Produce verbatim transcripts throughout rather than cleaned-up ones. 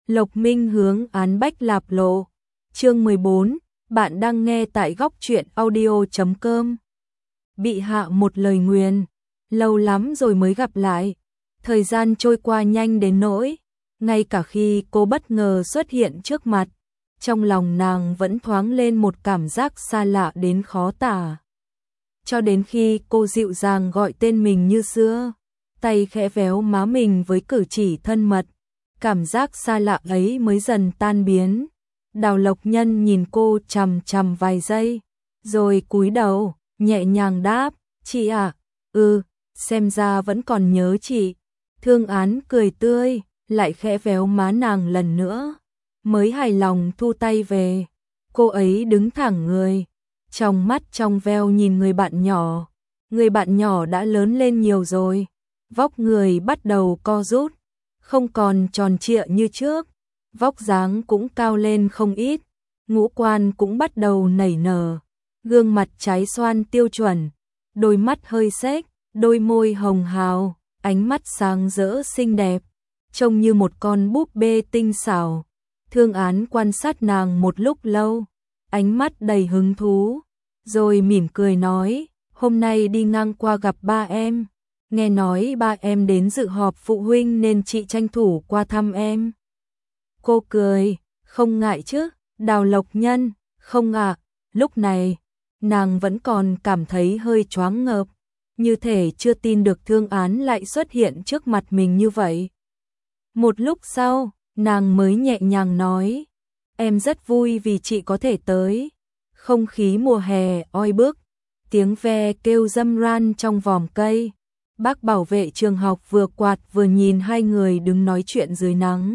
Lộc Minh hướng án Bách Lạp Lộ. Chương mười bốn, bạn đang nghe tại góc truyện audio chấm com. Bị hạ một lời nguyền, lâu lắm rồi mới gặp lại. Thời gian trôi qua nhanh đến nỗi, ngay cả khi cô bất ngờ xuất hiện trước mặt, trong lòng nàng vẫn thoáng lên một cảm giác xa lạ đến khó tả. Cho đến khi cô dịu dàng gọi tên mình như xưa, tay khẽ véo má mình với cử chỉ thân mật, cảm giác xa lạ ấy mới dần tan biến. Đào Lộc Nhân nhìn cô chằm chằm vài giây, rồi cúi đầu, nhẹ nhàng đáp, chị à, ừ, xem ra vẫn còn nhớ chị. Thương Án cười tươi, lại khẽ véo má nàng lần nữa, mới hài lòng thu tay về. Cô ấy đứng thẳng người, trong mắt trong veo nhìn người bạn nhỏ. Người bạn nhỏ đã lớn lên nhiều rồi, vóc người bắt đầu co rút, không còn tròn trịa như trước, vóc dáng cũng cao lên không ít, ngũ quan cũng bắt đầu nảy nở, gương mặt trái xoan tiêu chuẩn, đôi mắt hơi xếch, đôi môi hồng hào, ánh mắt sáng rỡ xinh đẹp, trông như một con búp bê tinh xảo. Thương Án quan sát nàng một lúc lâu, ánh mắt đầy hứng thú, rồi mỉm cười nói, hôm nay đi ngang qua gặp ba em, nghe nói ba em đến dự họp phụ huynh nên chị tranh thủ qua thăm em. Cô cười, không ngại chứ, Đào Lộc Nhân, không ạ. Lúc này, nàng vẫn còn cảm thấy hơi choáng ngợp, như thể chưa tin được Thương Án lại xuất hiện trước mặt mình như vậy. Một lúc sau, nàng mới nhẹ nhàng nói, em rất vui vì chị có thể tới. Không khí mùa hè oi bức, tiếng ve kêu râm ran trong vòm cây. Bác bảo vệ trường học vừa quạt vừa nhìn hai người đứng nói chuyện dưới nắng,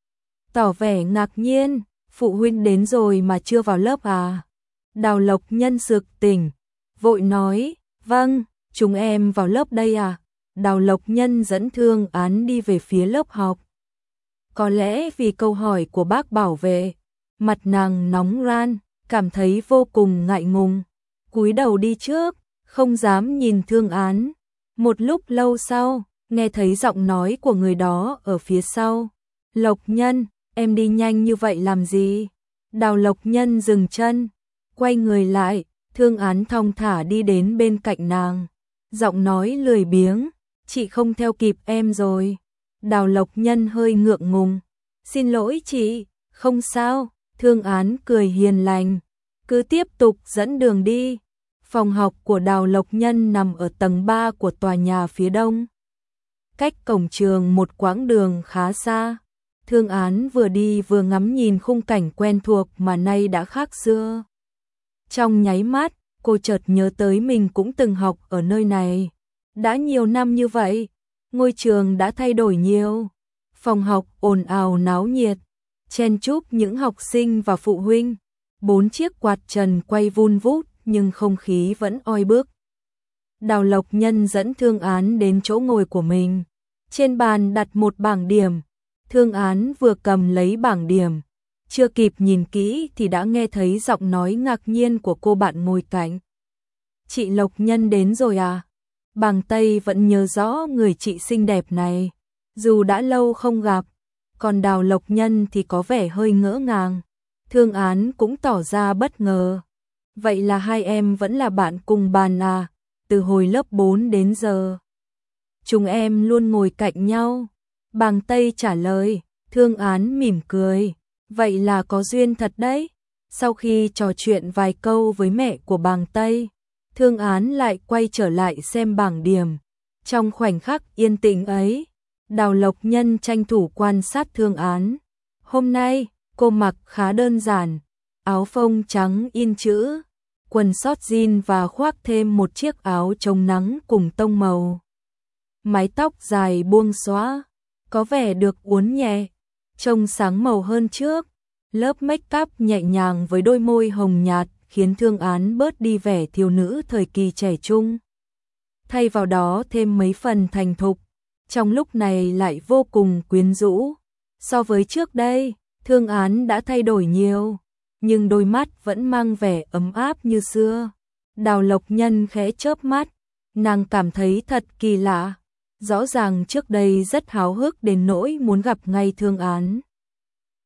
tỏ vẻ ngạc nhiên, phụ huynh đến rồi mà chưa vào lớp à? Đào Lộc Nhân sực tỉnh, vội nói, vâng, chúng em vào lớp đây à? Đào Lộc Nhân dẫn Thương Án đi về phía lớp học. Có lẽ vì câu hỏi của bác bảo vệ, mặt nàng nóng ran, cảm thấy vô cùng ngại ngùng, cúi đầu đi trước, không dám nhìn Thương Án. Một lúc lâu sau, nghe thấy giọng nói của người đó ở phía sau. Lộc Nhân, em đi nhanh như vậy làm gì? Đào Lộc Nhân dừng chân, quay người lại, Thương Án thong thả đi đến bên cạnh nàng. Giọng nói lười biếng, chị không theo kịp em rồi. Đào Lộc Nhân hơi ngượng ngùng, xin lỗi chị, không sao. Thương Án cười hiền lành, cứ tiếp tục dẫn đường đi. Phòng học của Đào Lộc Nhân nằm ở tầng ba của tòa nhà phía đông, cách cổng trường một quãng đường khá xa. Thương Án vừa đi vừa ngắm nhìn khung cảnh quen thuộc mà nay đã khác xưa. Trong nháy mắt, cô chợt nhớ tới mình cũng từng học ở nơi này. Đã nhiều năm như vậy, ngôi trường đã thay đổi nhiều. Phòng học ồn ào náo nhiệt, chen chúc những học sinh và phụ huynh. Bốn chiếc quạt trần quay vun vút nhưng không khí vẫn oi bức. Đào Lộc Nhân dẫn Thương Án đến chỗ ngồi của mình. Trên bàn đặt một bảng điểm. Thương Án vừa cầm lấy bảng điểm, chưa kịp nhìn kỹ thì đã nghe thấy giọng nói ngạc nhiên của cô bạn ngồi cạnh. Chị Lộc Nhân đến rồi à? Bàng Tây vẫn nhớ rõ người chị xinh đẹp này, dù đã lâu không gặp. Còn Đào Lộc Nhân thì có vẻ hơi ngỡ ngàng. Thương Án cũng tỏ ra bất ngờ. Vậy là hai em vẫn là bạn cùng bàn à? Từ hồi lớp bốn đến giờ, chúng em luôn ngồi cạnh nhau. Bàng Tây trả lời. Thương Án mỉm cười, vậy là có duyên thật đấy. Sau khi trò chuyện vài câu với mẹ của Bàng Tây, Thương Án lại quay trở lại xem bảng điểm. Trong khoảnh khắc yên tĩnh ấy, Đào Lộc Nhân tranh thủ quan sát Thương Án. Hôm nay, cô mặc khá đơn giản, áo phông trắng in chữ, quần sót jean và khoác thêm một chiếc áo chống nắng cùng tông màu. Mái tóc dài buông xõa, có vẻ được uốn nhẹ, trông sáng màu hơn trước. Lớp make up nhẹ nhàng với đôi môi hồng nhạt khiến Thương Án bớt đi vẻ thiếu nữ thời kỳ trẻ trung. Thay vào đó thêm mấy phần thành thục, trong lúc này lại vô cùng quyến rũ. So với trước đây, Thương Án đã thay đổi nhiều, nhưng đôi mắt vẫn mang vẻ ấm áp như xưa. Đào Lộc Nhân khẽ chớp mắt, nàng cảm thấy thật kỳ lạ. Rõ ràng trước đây rất háo hức đến nỗi muốn gặp ngay Thương Án.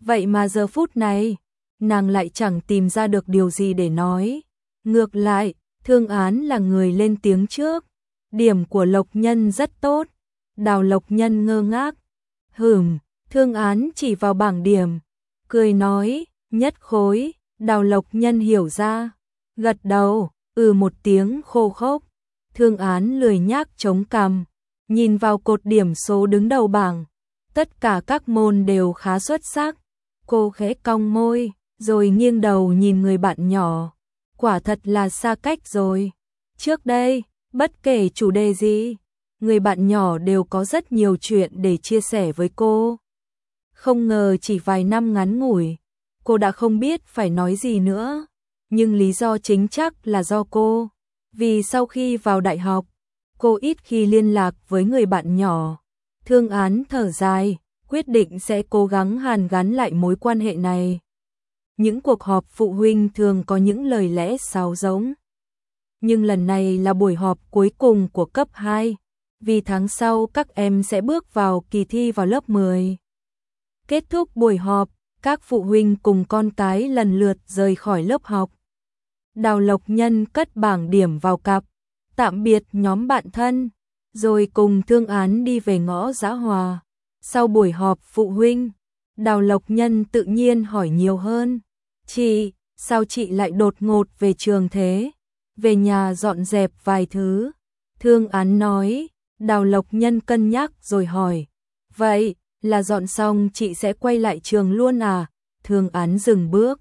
Vậy mà giờ phút này, nàng lại chẳng tìm ra được điều gì để nói. Ngược lại, Thương Án là người lên tiếng trước. Điểm của Lộc Nhân rất tốt. Đào Lộc Nhân ngơ ngác. Hửm, Thương Án chỉ vào bảng điểm. Cười nói, nhất khối. Đào Lộc Nhân hiểu ra. Gật đầu, ừ một tiếng khô khốc. Thương Án lười nhác chống cằm. Nhìn vào cột điểm số đứng đầu bảng. Tất cả các môn đều khá xuất sắc. Cô khẽ cong môi, rồi nghiêng đầu nhìn người bạn nhỏ. Quả thật là xa cách rồi. Trước đây, bất kể chủ đề gì, người bạn nhỏ đều có rất nhiều chuyện để chia sẻ với cô. Không ngờ chỉ vài năm ngắn ngủi, cô đã không biết phải nói gì nữa. Nhưng lý do chính chắc là do cô. Vì sau khi vào đại học, cô ít khi liên lạc với người bạn nhỏ. Thương Án thở dài, quyết định sẽ cố gắng hàn gắn lại mối quan hệ này. Những cuộc họp phụ huynh thường có những lời lẽ sáo rỗng. Nhưng lần này là buổi họp cuối cùng của cấp hai, vì tháng sau các em sẽ bước vào kỳ thi vào lớp mười. Kết thúc buổi họp, các phụ huynh cùng con cái lần lượt rời khỏi lớp học. Đào Lộc Nhân cất bảng điểm vào cặp, tạm biệt nhóm bạn thân, rồi cùng Thương Án đi về ngõ Dã Hòa. Sau buổi họp phụ huynh, Đào Lộc Nhân tự nhiên hỏi nhiều hơn. Chị, sao chị lại đột ngột về trường thế? Về nhà dọn dẹp vài thứ. Thương Án nói. Đào Lộc Nhân cân nhắc rồi hỏi. Vậy, là dọn xong chị sẽ quay lại trường luôn à? Thương Án dừng bước.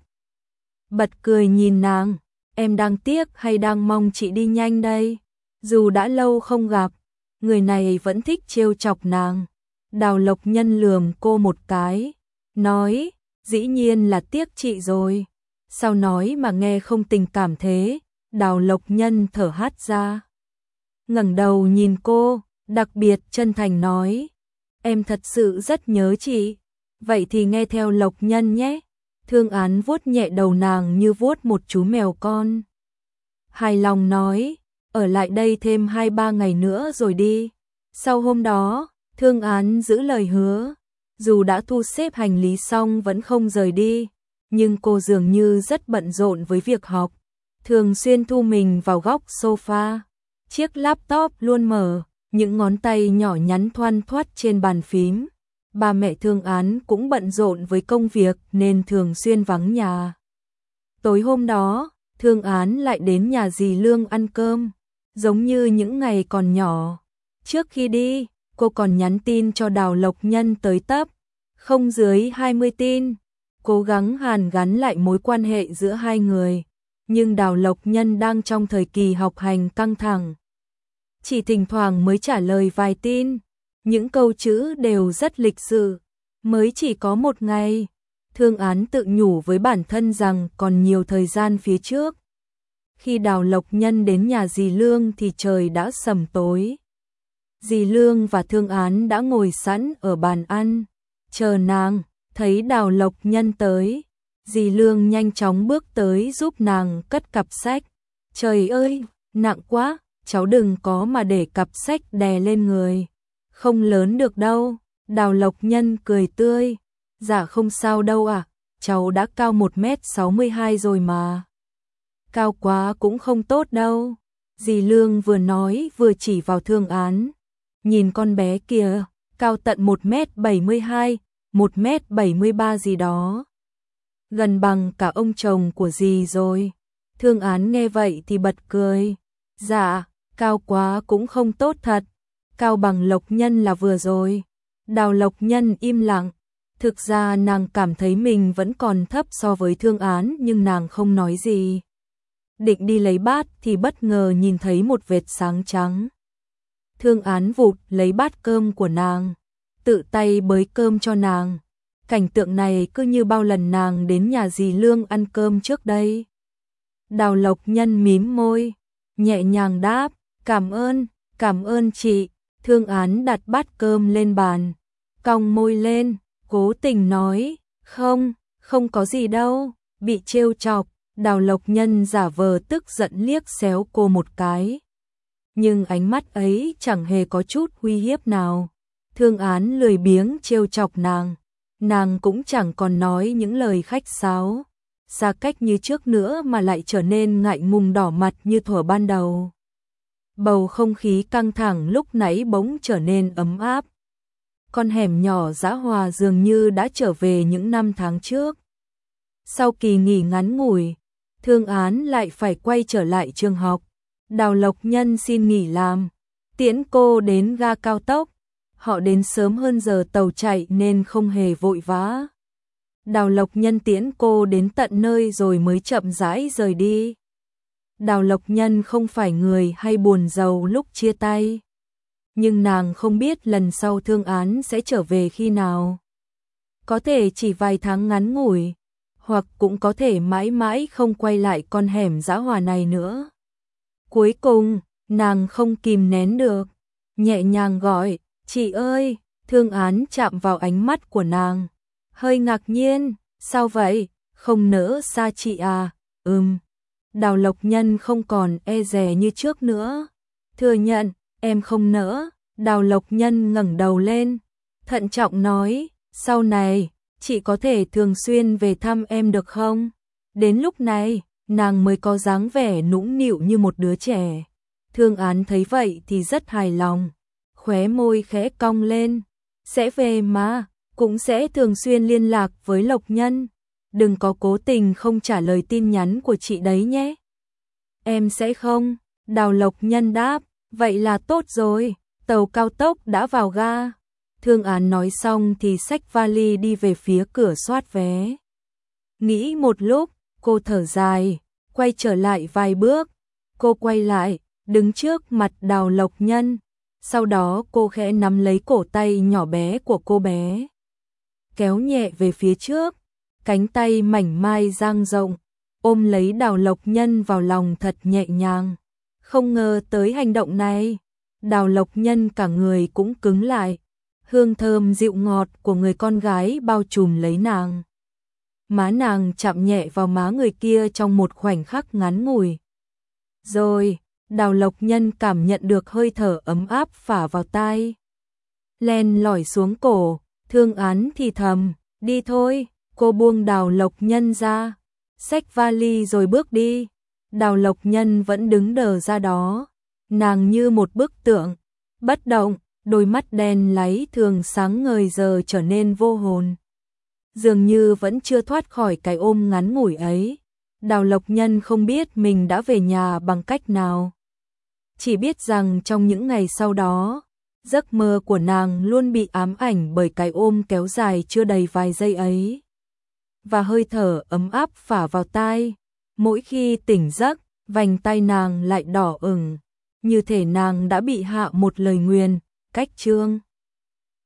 Bật cười nhìn nàng. Em đang tiếc hay đang mong chị đi nhanh đây? Dù đã lâu không gặp, người này vẫn thích trêu chọc nàng. Đào Lộc Nhân lườm cô một cái, nói, dĩ nhiên là tiếc chị rồi. Sao nói mà nghe không tình cảm thế? Đào Lộc Nhân thở hắt ra, ngẩng đầu nhìn cô, đặc biệt chân thành nói, em thật sự rất nhớ chị. Vậy thì nghe theo Lộc Nhân nhé. Thương Án vuốt nhẹ đầu nàng như vuốt một chú mèo con. Hài lòng nói, ở lại đây thêm hai ba ngày nữa rồi đi. Sau hôm đó, Thương Án giữ lời hứa, dù đã thu xếp hành lý xong vẫn không rời đi, nhưng cô dường như rất bận rộn với việc học, thường xuyên thu mình vào góc sofa, chiếc laptop luôn mở, những ngón tay nhỏ nhắn thoăn thoắt trên bàn phím. Ba mẹ Thương Án cũng bận rộn với công việc nên thường xuyên vắng nhà. Tối hôm đó, Thương Án lại đến nhà dì Lương ăn cơm, giống như những ngày còn nhỏ. Trước khi đi, cô còn nhắn tin cho Đào Lộc Nhân tới tấp, không dưới hai mươi tin, cố gắng hàn gắn lại mối quan hệ giữa hai người. Nhưng Đào Lộc Nhân đang trong thời kỳ học hành căng thẳng, chỉ thỉnh thoảng mới trả lời vài tin, những câu chữ đều rất lịch sự. Mới chỉ có một ngày, Thương Án tự nhủ với bản thân rằng còn nhiều thời gian phía trước. Khi Đào Lộc Nhân đến nhà dì Lương thì trời đã sầm tối. Dì Lương và Thương Án đã ngồi sẵn ở bàn ăn, chờ nàng. Thấy Đào Lộc Nhân tới, dì Lương nhanh chóng bước tới giúp nàng cất cặp sách. Trời ơi, nặng quá, cháu đừng có mà để cặp sách đè lên người. Không lớn được đâu. Đào Lộc Nhân cười tươi. Dạ không sao đâu ạ, à, cháu đã cao một mét sáu mươi hai rồi mà. Cao quá cũng không tốt đâu. Dì Lương vừa nói vừa chỉ vào Thương Án. Nhìn con bé kìa, cao tận một mét bảy mươi hai, một mét bảy mươi ba gì đó. Gần bằng cả ông chồng của dì rồi. Thương Án nghe vậy thì bật cười. Dạ, cao quá cũng không tốt thật. Cao bằng Lộc Nhân là vừa rồi. Đào Lộc Nhân im lặng. Thực ra nàng cảm thấy mình vẫn còn thấp so với Thương Án nhưng nàng không nói gì. Định đi lấy bát thì bất ngờ nhìn thấy một vệt sáng trắng. Thương Án vụt lấy bát cơm của nàng, tự tay bới cơm cho nàng. Cảnh tượng này cứ như bao lần nàng đến nhà dì Lương ăn cơm trước đây. Đào Lộc Nhân mím môi, nhẹ nhàng đáp, cảm ơn, cảm ơn chị. Thương Án đặt bát cơm lên bàn, cong môi lên, cố tình nói, không, không có gì đâu. Bị trêu chọc, Đào Lộc Nhân giả vờ tức giận liếc xéo cô một cái. Nhưng ánh mắt ấy chẳng hề có chút uy hiếp nào. Thương Án lười biếng trêu chọc nàng, nàng cũng chẳng còn nói những lời khách sáo, xa cách như trước nữa mà lại trở nên ngại ngùng đỏ mặt như thuở ban đầu. Bầu không khí căng thẳng lúc nãy bỗng trở nên ấm áp. Con hẻm nhỏ dã hòa dường như đã trở về những năm tháng trước. Sau kỳ nghỉ ngắn ngủi, Thương Án lại phải quay trở lại trường học. Đào Lộc Nhân xin nghỉ làm, tiễn cô đến ga cao tốc. Họ đến sớm hơn giờ tàu chạy nên không hề vội vã. Đào Lộc Nhân tiễn cô đến tận nơi rồi mới chậm rãi rời đi. Đào Lộc Nhân không phải người hay buồn rầu lúc chia tay. Nhưng nàng không biết lần sau Thương Án sẽ trở về khi nào. Có thể chỉ vài tháng ngắn ngủi, hoặc cũng có thể mãi mãi không quay lại con hẻm dã hòa này nữa. Cuối cùng, nàng không kìm nén được, nhẹ nhàng gọi, chị ơi. Thương Án chạm vào ánh mắt của nàng, hơi ngạc nhiên, sao vậy, không nỡ xa chị à? Ừm. Đào Lộc Nhân không còn e dè như trước nữa, thừa nhận, em không nỡ. Đào Lộc Nhân ngẩng đầu lên, thận trọng nói, sau này, chị có thể thường xuyên về thăm em được không? Đến lúc này, nàng mới có dáng vẻ nũng nịu như một đứa trẻ. Thương Án thấy vậy thì rất hài lòng, khóe môi khẽ cong lên, sẽ về mà, cũng sẽ thường xuyên liên lạc với Lộc Nhân. Đừng có cố tình không trả lời tin nhắn của chị đấy nhé. Em sẽ không. Đào Lộc Nhân đáp, vậy là tốt rồi. Tàu cao tốc đã vào ga. Thương Án nói xong thì xách vali đi về phía cửa soát vé. Nghĩ một lúc, cô thở dài, quay trở lại vài bước. Cô quay lại, đứng trước mặt Đào Lộc Nhân. Sau đó cô khẽ nắm lấy cổ tay nhỏ bé của cô bé, kéo nhẹ về phía trước. Cánh tay mảnh mai dang rộng, ôm lấy Đào Lộc Nhân vào lòng thật nhẹ nhàng. Không ngờ tới hành động này, Đào Lộc Nhân cả người cũng cứng lại. Hương thơm dịu ngọt của người con gái bao trùm lấy nàng. Má nàng chạm nhẹ vào má người kia trong một khoảnh khắc ngắn ngủi. Rồi, Đào Lộc Nhân cảm nhận được hơi thở ấm áp phả vào tai, len lỏi xuống cổ. Thương Án thì thầm, đi thôi. Cô buông Đào Lộc Nhân ra, xách vali rồi bước đi. Đào Lộc Nhân vẫn đứng đờ ra đó, nàng như một bức tượng, bất động, đôi mắt đen láy thường sáng ngời giờ trở nên vô hồn. Dường như vẫn chưa thoát khỏi cái ôm ngắn ngủi ấy. Đào Lộc Nhân không biết mình đã về nhà bằng cách nào. Chỉ biết rằng trong những ngày sau đó, giấc mơ của nàng luôn bị ám ảnh bởi cái ôm kéo dài chưa đầy vài giây ấy. Và hơi thở ấm áp phả vào tai. Mỗi khi tỉnh giấc, vành tay nàng lại đỏ ửng, như thể nàng đã bị hạ một lời nguyền, cách chương.